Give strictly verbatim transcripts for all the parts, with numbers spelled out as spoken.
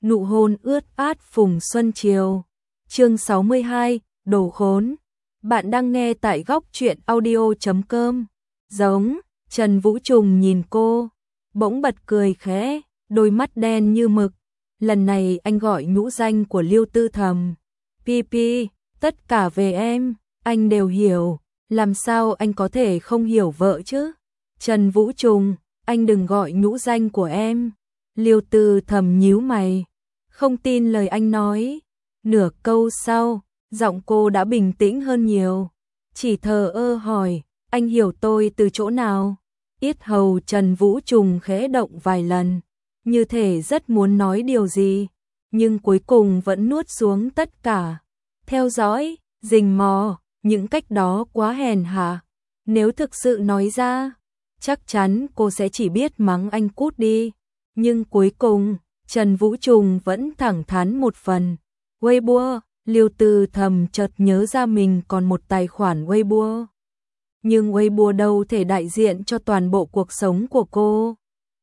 Nụ hôn ướt át phùng xuân chiều. Chương sáu mươi hai, đồ khốn. Bạn đang nghe tại góc truyện audio chấm com. Giống, Trần Vũ Trùng nhìn cô, bỗng bật cười khẽ, đôi mắt đen như mực. Lần này anh gọi nhũ danh của Liêu Tư Thầm. Pi Pi, tất cả về em, anh đều hiểu, làm sao anh có thể không hiểu vợ chứ? Trần Vũ Trùng, anh đừng gọi nhũ danh của em. Liêu Tư Thầm nhíu mày, không tin lời anh nói. Nửa câu sau, giọng cô đã bình tĩnh hơn nhiều, chỉ thờ ơ hỏi, anh hiểu tôi từ chỗ nào? Yết hầu Trần Vũ Trùng khẽ động vài lần, như thể rất muốn nói điều gì, nhưng cuối cùng vẫn nuốt xuống tất cả. Theo dõi, rình mò, những cách đó quá hèn hạ. Nếu thực sự nói ra, chắc chắn cô sẽ chỉ biết mắng anh cút đi. Nhưng cuối cùng, Trần Vũ Trùng vẫn thẳng thắn một phần. Weibo, Liêu Tư Thầm chợt nhớ ra mình còn một tài khoản Weibo. Nhưng Weibo đâu thể đại diện cho toàn bộ cuộc sống của cô.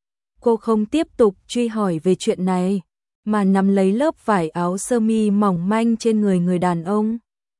Cô không tiếp tục truy hỏi về chuyện này, mà nắm lấy lớp vải áo sơ mi mỏng manh trên người người đàn ông.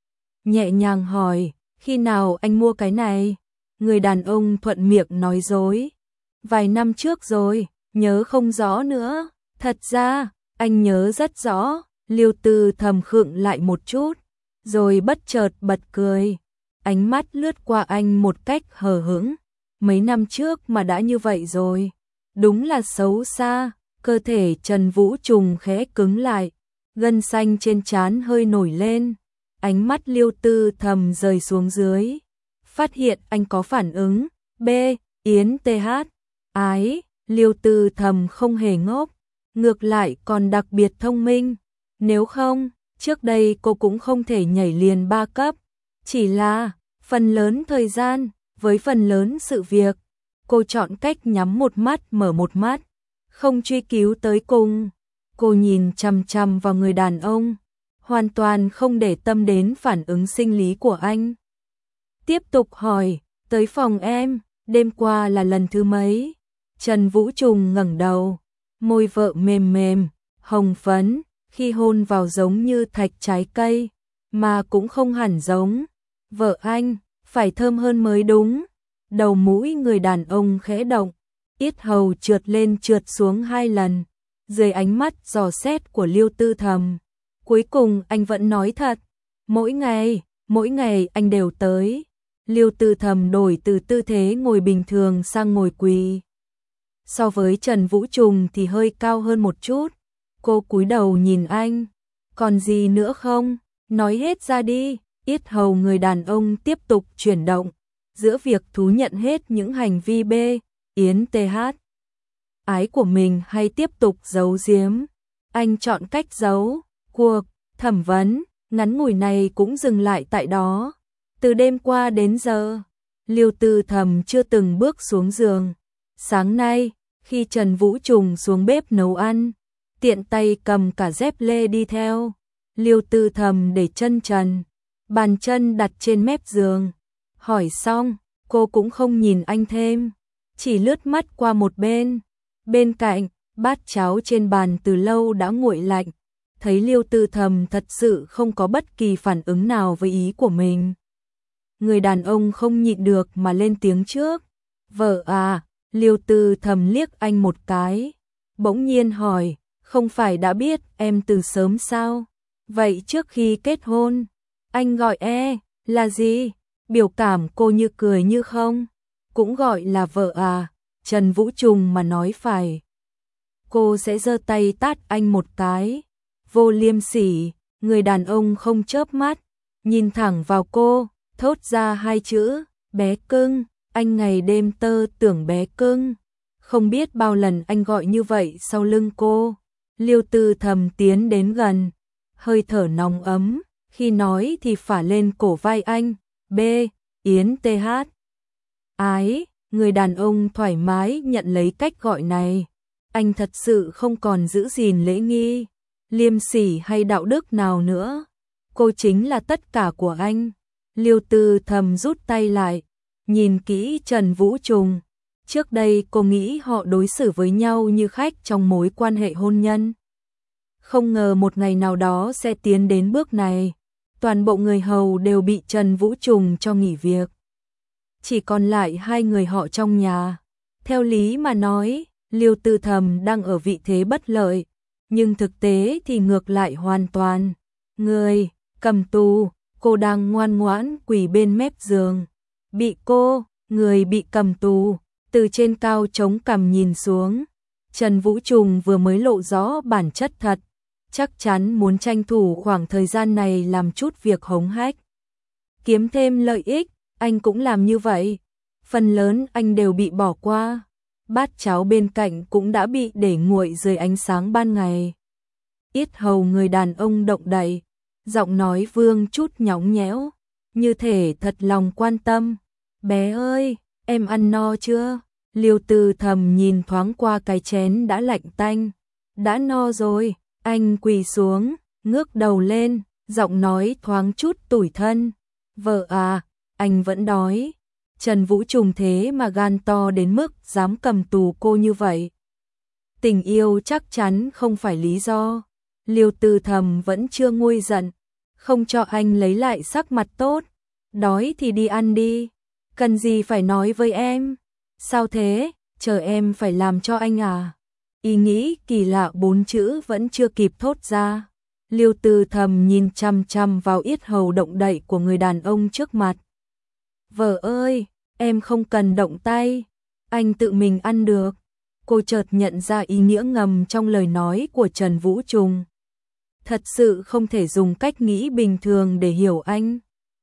Nhẹ nhàng hỏi, khi nào anh mua cái này? Người đàn ông thuận miệng nói dối. Vài năm trước rồi, nhớ không rõ nữa. Thật ra, anh nhớ rất rõ. Liêu Tư Thầm khựng lại một chút, rồi bất chợt bật cười. Ánh mắt lướt qua anh một cách hờ hững. Mấy năm trước mà đã như vậy rồi. Đúng là xấu xa. Cơ thể Trần Vũ Trùng khẽ cứng lại, gân xanh trên trán hơi nổi lên. Ánh mắt Liêu Tư Thầm rời xuống dưới, phát hiện anh có phản ứng. B. Yến tê hát. Ái, Liêu Tư Thầm không hề ngốc, ngược lại còn đặc biệt thông minh. Nếu không, trước đây cô cũng không thể nhảy liền ba cấp. Chỉ là, phần lớn thời gian, với phần lớn sự việc, cô chọn cách nhắm một mắt mở một mắt, không truy cứu tới cùng. Cô nhìn chằm chằm vào người đàn ông, hoàn toàn không để tâm đến phản ứng sinh lý của anh. Tiếp tục hỏi, tới phòng em, đêm qua là lần thứ mấy? Trần Vũ Trùng ngẩng đầu, môi vợ mềm mềm, hồng phấn, khi hôn vào giống như thạch trái cây, mà cũng không hẳn giống. Vợ anh, phải thơm hơn mới đúng. Đầu mũi người đàn ông khẽ động, yết hầu trượt lên trượt xuống hai lần, dưới ánh mắt dò xét của Liêu Tư Thầm. Cuối cùng anh vẫn nói thật, mỗi ngày, mỗi ngày anh đều tới. Liêu Tư Thầm đổi từ tư thế ngồi bình thường sang ngồi quỳ. So với Trần Vũ Trùng thì hơi cao hơn một chút. Cô cúi đầu nhìn anh, còn gì nữa không? Nói hết ra đi. Yết hầu người đàn ông tiếp tục chuyển động, giữa việc thú nhận hết những hành vi B. Yến tê hát ái của mình hay tiếp tục giấu giếm. Anh chọn cách giấu. Cuộc thẩm vấn ngắn ngủi này cũng dừng lại tại đó. Từ đêm qua đến giờ, Liêu Tư Thầm chưa từng bước xuống giường. Sáng nay, khi Trần Vũ Trùng xuống bếp nấu ăn, tiện tay cầm cả dép lê đi theo. Liêu Tư Thầm để chân trần, bàn chân đặt trên mép giường. Hỏi xong, cô cũng không nhìn anh thêm, chỉ lướt mắt qua một bên. Bên cạnh, bát cháo trên bàn từ lâu đã nguội lạnh. Thấy Liêu Tư Thầm thật sự không có bất kỳ phản ứng nào với ý của mình, người đàn ông không nhịn được mà lên tiếng trước. Vợ à? Liêu Tư Thầm liếc anh một cái, bỗng nhiên hỏi, không phải đã biết em từ sớm sao? Vậy trước khi kết hôn, anh gọi e là gì? Biểu cảm cô như cười như không. Cũng gọi là vợ à? Trần Vũ Trùng mà nói phải, cô sẽ giơ tay tát anh một cái. Vô liêm sỉ. Người đàn ông không chớp mắt, nhìn thẳng vào cô, thốt ra hai chữ, bé cưng. Anh ngày đêm tơ tưởng bé cưng. Không biết bao lần anh gọi như vậy sau lưng cô. Liêu Tư Thầm tiến đến gần, hơi thở nóng ấm, khi nói thì phả lên cổ vai anh. B. Yến tê hát ái. Người đàn ông thoải mái nhận lấy cách gọi này. Anh thật sự không còn giữ gìn lễ nghi, liêm sỉ hay đạo đức nào nữa. Cô chính là tất cả của anh. Liêu Tư Thầm rút tay lại, nhìn kỹ Trần Vũ Trùng. Trước đây cô nghĩ họ đối xử với nhau như khách trong mối quan hệ hôn nhân. Không ngờ một ngày nào đó sẽ tiến đến bước này. Toàn bộ người hầu đều bị Trần Vũ Trùng cho nghỉ việc. Chỉ còn lại hai người họ trong nhà. Theo lý mà nói, Liêu Tư Thầm đang ở vị thế bất lợi, nhưng thực tế thì ngược lại hoàn toàn. Người cầm tù, cô đang ngoan ngoãn quỳ bên mép giường. Bị cô, người bị cầm tù, từ trên cao chống cằm nhìn xuống. Trần Vũ Trùng vừa mới lộ rõ bản chất thật, chắc chắn muốn tranh thủ khoảng thời gian này làm chút việc hống hách. Kiếm thêm lợi ích, anh cũng làm như vậy. Phần lớn anh đều bị bỏ qua. Bát cháo bên cạnh cũng đã bị để nguội dưới ánh sáng ban ngày. Yết hầu người đàn ông động đậy, giọng nói vương chút nhõng nhẽo, như thể thật lòng quan tâm. Bé ơi, em ăn no chưa? Liêu Tư Thầm nhìn thoáng qua cái chén đã lạnh tanh. Đã no rồi, anh quỳ xuống, ngước đầu lên, giọng nói thoáng chút tủi thân. Vợ à, anh vẫn đói. Trần Vũ Trùng thế mà gan to đến mức dám cầm tù cô như vậy. Tình yêu chắc chắn không phải lý do. Liêu Tư Thầm vẫn chưa nguôi giận, không cho anh lấy lại sắc mặt tốt. Đói thì đi ăn đi, cần gì phải nói với em. Sao thế, chờ em phải làm cho anh à? Ý nghĩ kỳ lạ bốn chữ vẫn chưa kịp thốt ra. Liêu Tư Thầm nhìn chăm chăm vào yết hầu động đậy của người đàn ông trước mặt. Vợ ơi, em không cần động tay, anh tự mình ăn được. Cô chợt nhận ra ý nghĩa ngầm trong lời nói của Trần Vũ Trùng. Thật sự không thể dùng cách nghĩ bình thường để hiểu anh.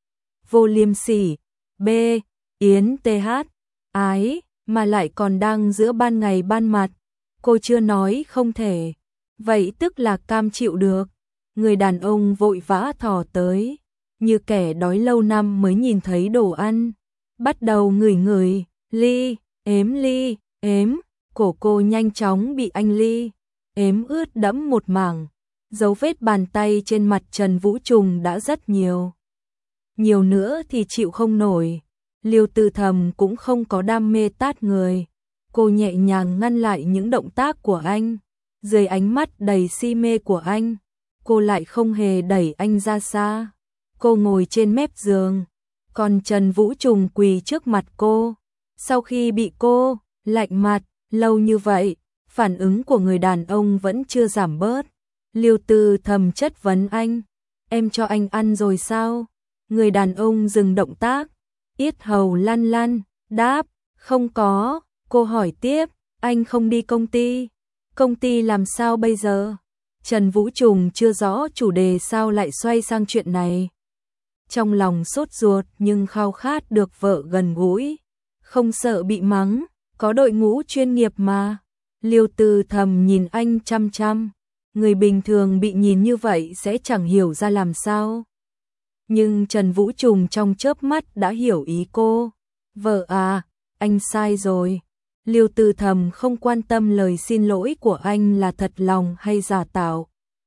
Vô liêm sỉ, B, Yến tê hát, ái, mà lại còn đang giữa ban ngày ban mặt. Cô chưa nói không thể, vậy tức là cam chịu được. Người đàn ông vội vã thò tới, như kẻ đói lâu năm mới nhìn thấy đồ ăn. Bắt đầu ngửi ngửi, ly, ếm ly, ếm. Cổ cô nhanh chóng bị anh ly, ếm ướt đẫm một mảng. Dấu vết bàn tay trên mặt Trần Vũ Trùng đã rất nhiều. Nhiều nữa thì chịu không nổi. Liêu Tư Thầm cũng không có đam mê tát người. Cô nhẹ nhàng ngăn lại những động tác của anh. Dưới ánh mắt đầy si mê của anh, cô lại không hề đẩy anh ra xa. Cô ngồi trên mép giường, còn Trần Vũ Trùng quỳ trước mặt cô. Sau khi bị cô lạnh mặt lâu như vậy, phản ứng của người đàn ông vẫn chưa giảm bớt. Liêu Tư Thầm chất vấn anh, em cho anh ăn rồi sao? Người đàn ông dừng động tác, yết hầu lăn lăn, đáp, không có. Cô hỏi tiếp, anh không đi công ty, công ty làm sao bây giờ? Trần Vũ Trùng chưa rõ chủ đề sao lại xoay sang chuyện này. Trong lòng sốt ruột nhưng khao khát được vợ gần gũi, không sợ bị mắng, có đội ngũ chuyên nghiệp mà. Liêu Tư Thầm nhìn anh chăm chăm, người bình thường bị nhìn như vậy sẽ chẳng hiểu ra làm sao. Nhưng Trần Vũ Trùng trong chớp mắt đã hiểu ý cô. Vợ à, anh sai rồi. Liêu Tư Thầm không quan tâm lời xin lỗi của anh là thật lòng hay giả tạo.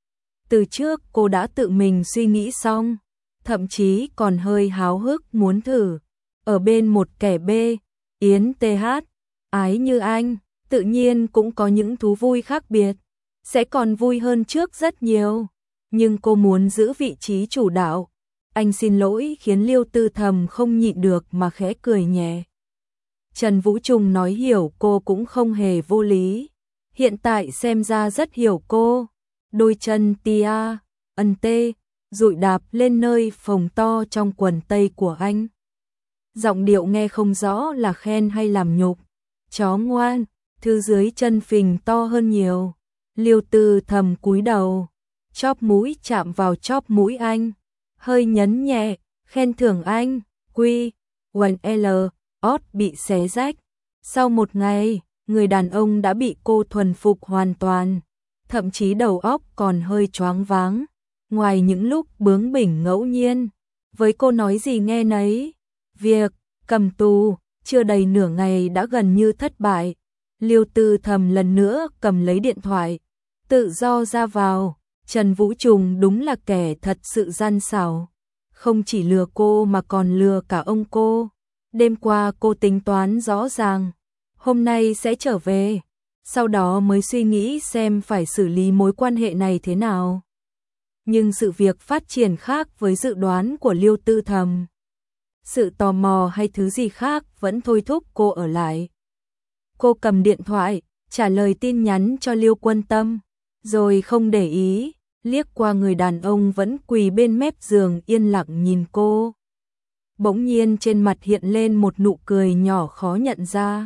Từ trước cô đã tự mình suy nghĩ xong, thậm chí còn hơi háo hức muốn thử. Ở bên một kẻ bê, Yến tê hát, ái như anh, tự nhiên cũng có những thú vui khác biệt, sẽ còn vui hơn trước rất nhiều. Nhưng cô muốn giữ vị trí chủ đạo. Anh xin lỗi khiến Liêu Tư Thầm không nhịn được mà khẽ cười nhẹ. Trần Vũ Trùng nói hiểu cô cũng không hề vô lý. Hiện tại xem ra rất hiểu cô. Đôi chân tia, ân tê, dụi đạp lên nơi phồng to trong quần tây của anh. Giọng điệu nghe không rõ là khen hay làm nhục. Chó ngoan, thứ dưới chân phình to hơn nhiều. Liêu Tư Thầm cúi đầu, chóp mũi chạm vào chóp mũi anh, hơi nhấn nhẹ, khen thưởng anh. Quy, quần L, ót bị xé rách. Sau một ngày, người đàn ông đã bị cô thuần phục hoàn toàn, thậm chí đầu óc còn hơi choáng váng. Ngoài những lúc bướng bỉnh ngẫu nhiên, với cô nói gì nghe nấy. Việc cầm tù chưa đầy nửa ngày đã gần như thất bại. Liêu Tư Thầm lần nữa cầm lấy điện thoại, tự do ra vào. Trần Vũ Trùng đúng là kẻ thật sự gian xảo, không chỉ lừa cô mà còn lừa cả ông cô. Đêm qua cô tính toán rõ ràng, hôm nay sẽ trở về, sau đó mới suy nghĩ xem phải xử lý mối quan hệ này thế nào. Nhưng sự việc phát triển khác với dự đoán của Liêu Tư Thầm. Sự tò mò hay thứ gì khác vẫn thôi thúc cô ở lại. Cô cầm điện thoại, trả lời tin nhắn cho Liêu Quân Tâm, rồi không để ý, liếc qua người đàn ông vẫn quỳ bên mép giường yên lặng nhìn cô. Bỗng nhiên trên mặt hiện lên một nụ cười nhỏ khó nhận ra.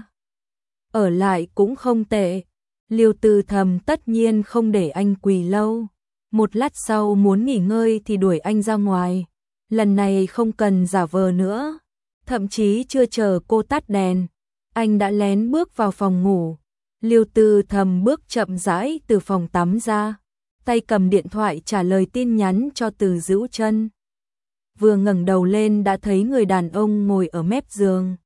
Ở lại cũng không tệ. Liêu Tư Thầm tất nhiên không để anh quỳ lâu. Một lát sau muốn nghỉ ngơi thì đuổi anh ra ngoài. Lần này không cần giả vờ nữa. Thậm chí chưa chờ cô tắt đèn, anh đã lén bước vào phòng ngủ. Liêu Tư Thầm bước chậm rãi từ phòng tắm ra, tay cầm điện thoại trả lời tin nhắn cho Từ Dữu Chân. Vừa ngẩng đầu lên đã thấy người đàn ông ngồi ở mép giường.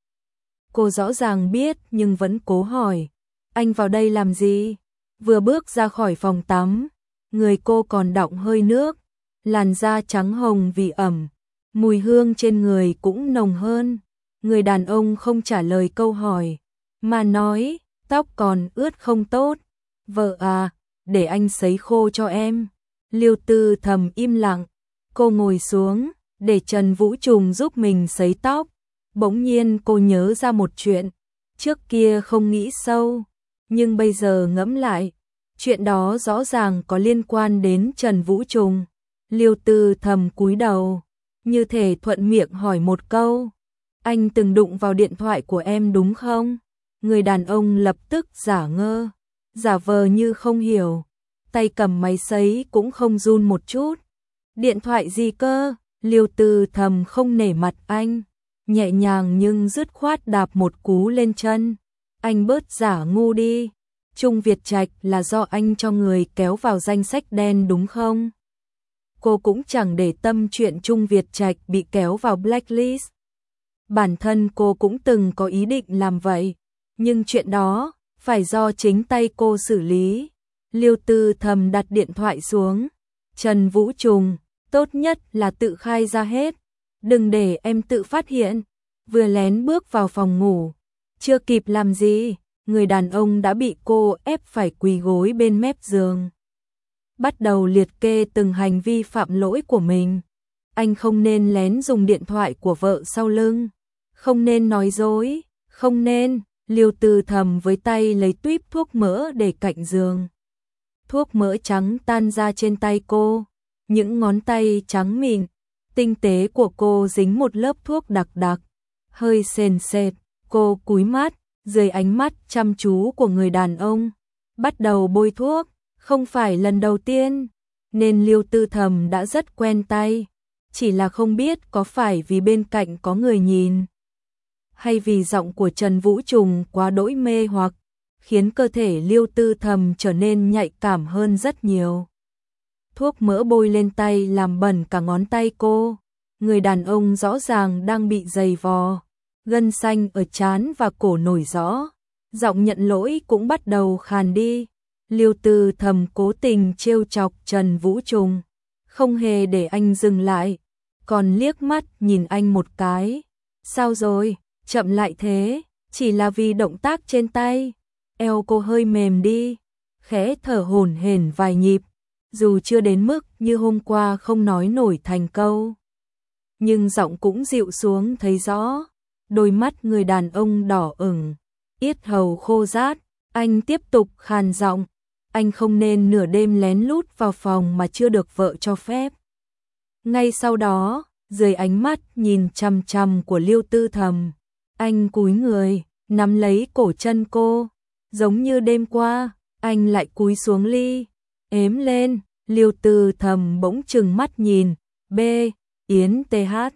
Cô rõ ràng biết nhưng vẫn cố hỏi, anh vào đây làm gì? Vừa bước ra khỏi phòng tắm, người cô còn đọng hơi nước, làn da trắng hồng vì ẩm, mùi hương trên người cũng nồng hơn. Người đàn ông không trả lời câu hỏi, mà nói, tóc còn ướt không tốt. Vợ à, để anh sấy khô cho em. Liêu Tư Thầm im lặng, cô ngồi xuống, để Trần Vũ Trùng giúp mình sấy tóc. Bỗng nhiên cô nhớ ra một chuyện, trước kia không nghĩ sâu, nhưng bây giờ ngẫm lại, chuyện đó rõ ràng có liên quan đến Trần Vũ Trùng. Liêu Tư Thầm cúi đầu, như thể thuận miệng hỏi một câu, anh từng đụng vào điện thoại của em đúng không? Người đàn ông lập tức giả ngơ, giả vờ như không hiểu, tay cầm máy sấy cũng không run một chút. Điện thoại gì cơ? Liêu Tư Thầm không nể mặt anh, nhẹ nhàng nhưng dứt khoát đạp một cú lên chân. Anh bớt giả ngu đi, Trung Việt Trạch là do anh cho người kéo vào danh sách đen đúng không? Cô cũng chẳng để tâm chuyện Trung Việt Trạch bị kéo vào blacklist. Bản thân cô cũng từng có ý định làm vậy, nhưng chuyện đó phải do chính tay cô xử lý. Liêu Tư Thầm đặt điện thoại xuống. Trần Vũ Trùng, tốt nhất là tự khai ra hết, đừng để em tự phát hiện. Vừa lén bước vào phòng ngủ, chưa kịp làm gì, người đàn ông đã bị cô ép phải quỳ gối bên mép giường. Bắt đầu liệt kê từng hành vi phạm lỗi của mình. Anh không nên lén dùng điện thoại của vợ sau lưng, không nên nói dối, không nên. Liêu Tư Thầm với tay lấy tuýp thuốc mỡ để cạnh giường. Thuốc mỡ trắng tan ra trên tay cô, những ngón tay trắng mịn, tinh tế của cô dính một lớp thuốc đặc đặc, hơi sền sệt. Cô cúi mắt, dưới ánh mắt chăm chú của người đàn ông, bắt đầu bôi thuốc. Không phải lần đầu tiên, nên Liêu Tư Thầm đã rất quen tay, chỉ là không biết có phải vì bên cạnh có người nhìn, hay vì giọng của Trần Vũ Trùng quá đỗi mê hoặc, khiến cơ thể Liêu Tư Thầm trở nên nhạy cảm hơn rất nhiều. Thuốc mỡ bôi lên tay làm bẩn cả ngón tay cô, người đàn ông rõ ràng đang bị giày vò, gân xanh ở trán và cổ nổi rõ, giọng nhận lỗi cũng bắt đầu khàn đi. Liêu Tư Thầm cố tình trêu chọc Trần Vũ Trùng, không hề để anh dừng lại, còn liếc mắt nhìn anh một cái. Sao rồi, chậm lại thế, chỉ là vì động tác trên tay. Eo cô hơi mềm đi, khẽ thở hổn hển vài nhịp, dù chưa đến mức như hôm qua không nói nổi thành câu, nhưng giọng cũng dịu xuống thấy rõ. Đôi mắt người đàn ông đỏ ửng, yết hầu khô rát, anh tiếp tục khàn giọng, anh không nên nửa đêm lén lút vào phòng mà chưa được vợ cho phép. Ngay sau đó, dưới ánh mắt nhìn chằm chằm của Liêu Tư Thầm, anh cúi người, nắm lấy cổ chân cô, giống như đêm qua, anh lại cúi xuống ly, ếm lên. Liêu Tư Thầm bỗng trừng mắt nhìn, B, Yến tê hát.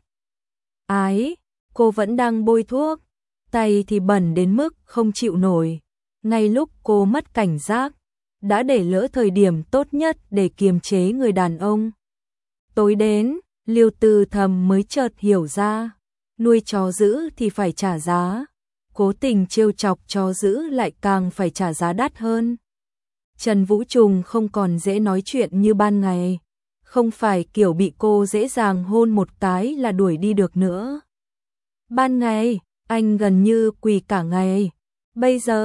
Ái, cô vẫn đang bôi thuốc, tay thì bẩn đến mức không chịu nổi. Ngay lúc cô mất cảnh giác, đã để lỡ thời điểm tốt nhất để kiềm chế người đàn ông. Tối đến, Liêu Tư Thầm mới chợt hiểu ra, nuôi chó dữ thì phải trả giá, cố tình trêu chọc chó dữ lại càng phải trả giá đắt hơn. Trần Vũ Trùng không còn dễ nói chuyện như ban ngày, không phải kiểu bị cô dễ dàng hôn một cái là đuổi đi được nữa. Ban ngày, anh gần như quỳ cả ngày, bây giờ,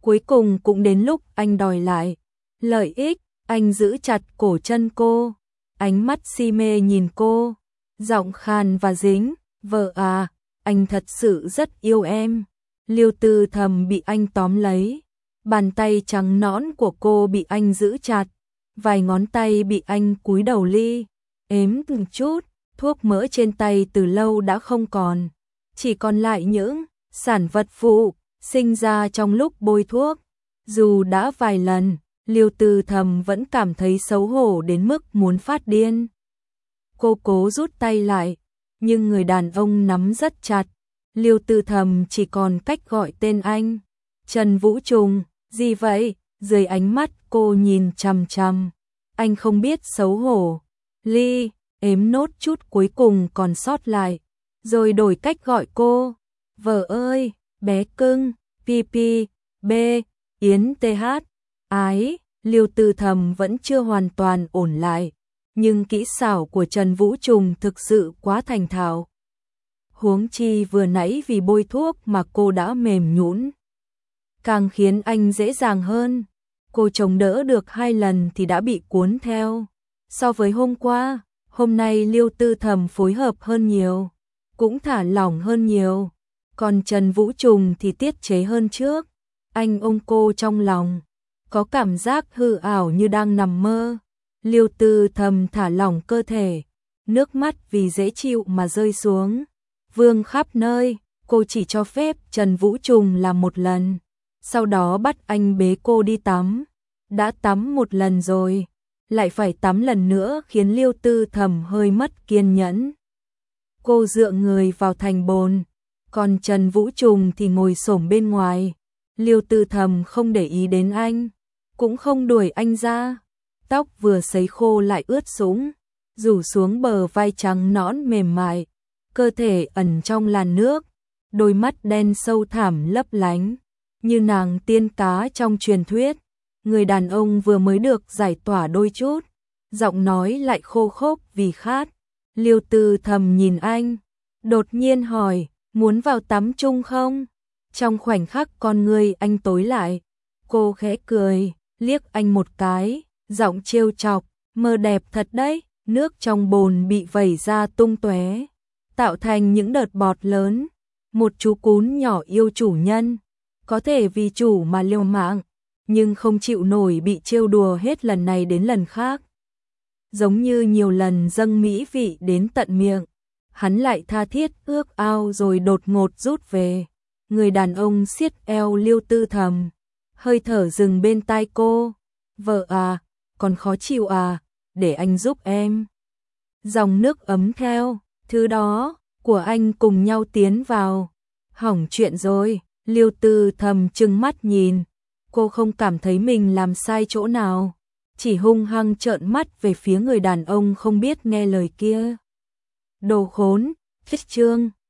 Cuối cùng cũng đến lúc anh đòi lại lợi ích, anh giữ chặt cổ chân cô, ánh mắt si mê nhìn cô, giọng khàn và dính, "Vợ à, anh thật sự rất yêu em." Liêu Tư Thầm bị anh tóm lấy, bàn tay trắng nõn của cô bị anh giữ chặt, vài ngón tay bị anh cúi đầu li ếm từng chút, thuốc mỡ trên tay từ lâu đã không còn, chỉ còn lại những sản vật phụ sinh ra trong lúc bôi thuốc. Dù đã vài lần, Liêu Tư Thầm vẫn cảm thấy xấu hổ đến mức muốn phát điên. Cô cố rút tay lại, nhưng người đàn ông nắm rất chặt. Liêu Tư Thầm chỉ còn cách gọi tên anh. "Trần Vũ Trùng, gì vậy?" Dưới ánh mắt cô nhìn chằm chằm, anh không biết xấu hổ. Ly ếm nốt chút cuối cùng còn sót lại, rồi đổi cách gọi cô. "Vợ ơi, bé cưng, pi pi, b, Yến tê hát, ái." Liêu Tư Thầm vẫn chưa hoàn toàn ổn lại, nhưng kỹ xảo của Trần Vũ Trùng thực sự quá thành thạo. Huống chi vừa nãy vì bôi thuốc mà cô đã mềm nhũn, càng khiến anh dễ dàng hơn. Cô chống đỡ được hai lần thì đã bị cuốn theo. So với hôm qua, hôm nay Liêu Tư Thầm phối hợp hơn nhiều, cũng thả lỏng hơn nhiều. Còn Trần Vũ Trùng thì tiết chế hơn trước. Anh ôm cô trong lòng, có cảm giác hư ảo như đang nằm mơ. Liêu Tư Thầm thả lỏng cơ thể, nước mắt vì dễ chịu mà rơi xuống, vương khắp nơi. Cô chỉ cho phép Trần Vũ Trùng làm một lần, sau đó bắt anh bế cô đi tắm. Đã tắm một lần rồi, lại phải tắm lần nữa khiến Liêu Tư Thầm hơi mất kiên nhẫn. Cô dựa người vào thành bồn, còn Trần Vũ Trùng thì ngồi xổm bên ngoài. Liêu Tư Thầm không để ý đến anh, cũng không đuổi anh ra. Tóc vừa sấy khô lại ướt sũng, rủ xuống bờ vai trắng nõn mềm mại, cơ thể ẩn trong làn nước, đôi mắt đen sâu thẳm lấp lánh, như nàng tiên cá trong truyền thuyết. Người đàn ông vừa mới được giải tỏa đôi chút, giọng nói lại khô khốc vì khát. Liêu Tư Thầm nhìn anh, đột nhiên hỏi, "Muốn vào tắm chung không?" Trong khoảnh khắc con ngươi anh tối lại, cô khẽ cười, liếc anh một cái, giọng trêu chọc, "Mơ đẹp thật đấy." Nước trong bồn bị vẩy ra tung tóe, tạo thành những đợt bọt lớn. Một chú cún nhỏ yêu chủ nhân, có thể vì chủ mà liều mạng, nhưng không chịu nổi bị trêu đùa hết lần này đến lần khác. Giống như nhiều lần dâng mỹ vị đến tận miệng, hắn lại tha thiết ước ao rồi đột ngột rút về. Người đàn ông siết eo Liêu Tư Thầm, hơi thở dừng bên tai cô. "Vợ à, còn khó chịu à, để anh giúp em." Dòng nước ấm theo, thứ đó, của anh cùng nhau tiến vào. Hỏng chuyện rồi. Liêu Tư Thầm trừng mắt nhìn, cô không cảm thấy mình làm sai chỗ nào, chỉ hung hăng trợn mắt về phía người đàn ông không biết nghe lời kia. Đồ khốn. Hết chương.